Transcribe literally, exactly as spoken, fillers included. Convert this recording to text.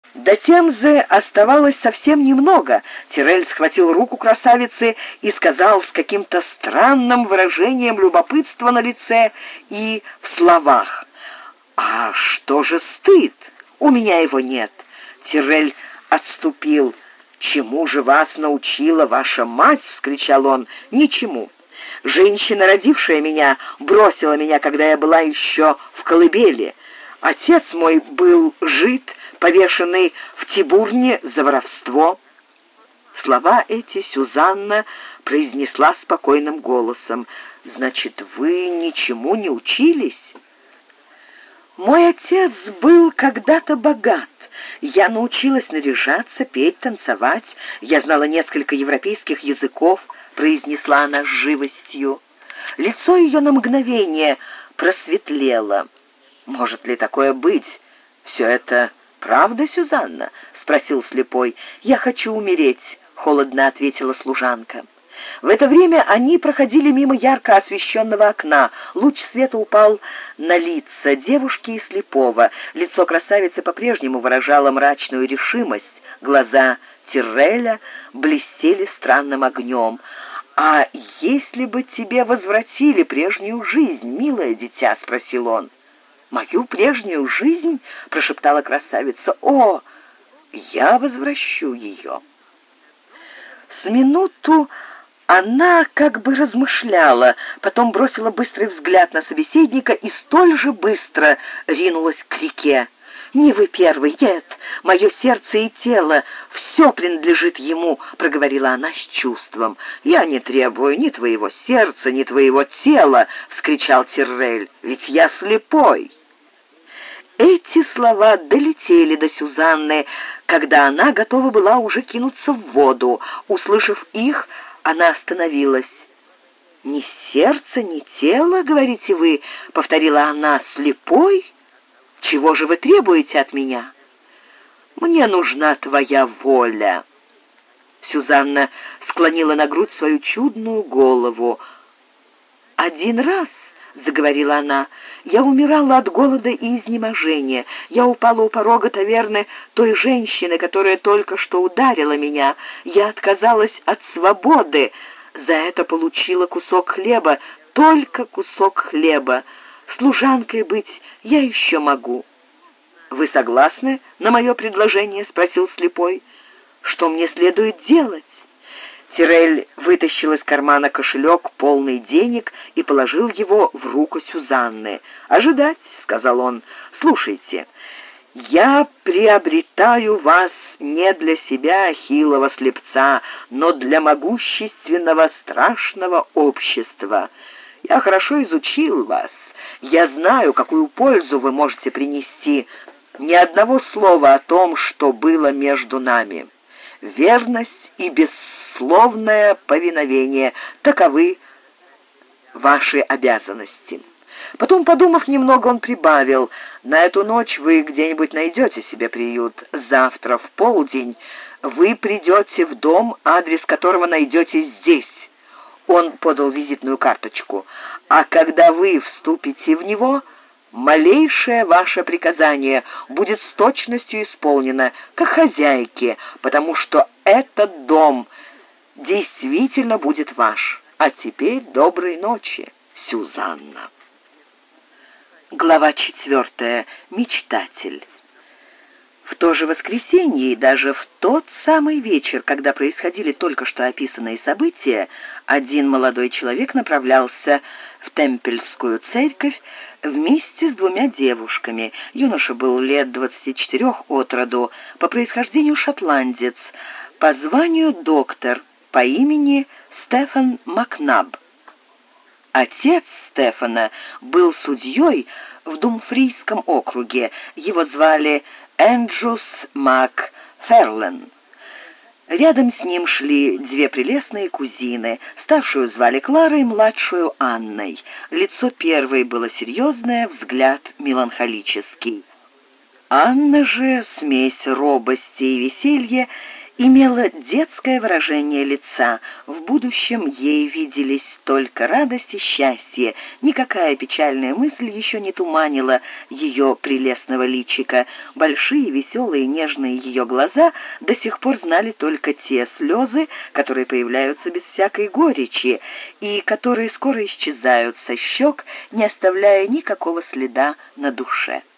До Темзы оставалось совсем немного. Тирель схватил руку красавицы и сказал с каким-то странным выражением любопытства на лице и в словах: «А что же стыд? У меня его нет». Тирель отступил. «Чему же вас научила ваша мать?» — вскричал он. «Ничему. Женщина, родившая меня, бросила меня, когда я была еще в колыбели. Отец мой был жид, повешенный в Тибурне за воровство». Слова эти Сюзанна произнесла спокойным голосом. «Значит, вы ничему не учились?» «Мой отец был когда-то богат. Я научилась наряжаться, петь, танцевать. Я знала несколько европейских языков», — произнесла она с живостью. Лицо ее на мгновение просветлело. «Может ли такое быть? Все это правда, Сюзанна?» — спросил слепой. «Я хочу умереть», — холодно ответила служанка. В это время они проходили мимо ярко освещенного окна. Луч света упал на лица девушки и слепого. Лицо красавицы по-прежнему выражало мрачную решимость. Глаза Тирреля блестели странным огнем. «А если бы тебе возвратили прежнюю жизнь, милое дитя?» — спросил он. «Мою прежнюю жизнь?» — прошептала красавица. «О, я возвращу ее». С минуту она как бы размышляла, потом бросила быстрый взгляд на собеседника и столь же быстро ринулась к реке. «Не вы первый, нет, мое сердце и тело, все принадлежит ему», — проговорила она с чувством. «Я не требую ни твоего сердца, ни твоего тела», — вскричал Тиррель, — «ведь я слепой». Эти слова долетели до Сюзанны, когда она готова была уже кинуться в воду. Услышав их, она остановилась. «Ни сердца, ни тела, говорите вы?» — повторила она. «Слепой? Чего же вы требуете от меня?» «Мне нужна твоя воля». Сюзанна склонила на грудь свою чудную голову. «Один раз, — заговорила она, — я умирала от голода и изнеможения. Я упала у порога таверны той женщины, которая только что ударила меня. Я отказалась от свободы. За это получила кусок хлеба, только кусок хлеба. Служанкой быть я еще могу». «Вы согласны на мое предложение?» — спросил слепой. «Что мне следует делать?» Тиррель вытащил из кармана кошелек, полный денег, и положил его в руку Сюзанны. «Ожидать», — сказал он. «Слушайте, я приобретаю вас не для себя, хилого слепца, но для могущественного страшного общества. Я хорошо изучил вас. Я знаю, какую пользу вы можете принести. Ни одного слова о том, что было между нами. Верность и бессловное повиновение — таковы ваши обязанности». Потом, подумав немного, он прибавил: «На эту ночь вы где-нибудь найдете себе приют. Завтра в полдень вы придете в дом, адрес которого найдете здесь». Он подал визитную карточку. «А когда вы вступите в него, малейшее ваше приказание будет с точностью исполнено, как хозяйки, потому что этот дом действительно будет ваш. А теперь доброй ночи, Сюзанна». Глава четвертая. Мечтатель. В то же воскресенье и даже в тот самый вечер, когда происходили только что описанные события, один молодой человек направлялся в Темпельскую церковь вместе с двумя девушками. Юноша был лет двадцати четырех от роду, по происхождению шотландец, по званию доктор, по имени Стефан Макнаб. Отец Стефана был судьей в Думфрийском округе. Его звали Эндрюс Макферлен. Рядом с ним шли две прелестные кузины. Старшую звали Кларой, младшую Анной. Лицо первой было серьезное, взгляд меланхолический. Анна же, смесь робости и веселья, имела детское выражение лица. В будущем ей виделись только радость и счастье. Никакая печальная мысль еще не туманила ее прелестного личика. Большие, веселые, нежные ее глаза до сих пор знали только те слезы, которые появляются без всякой горечи и которые скоро исчезают со щек, не оставляя никакого следа на душе.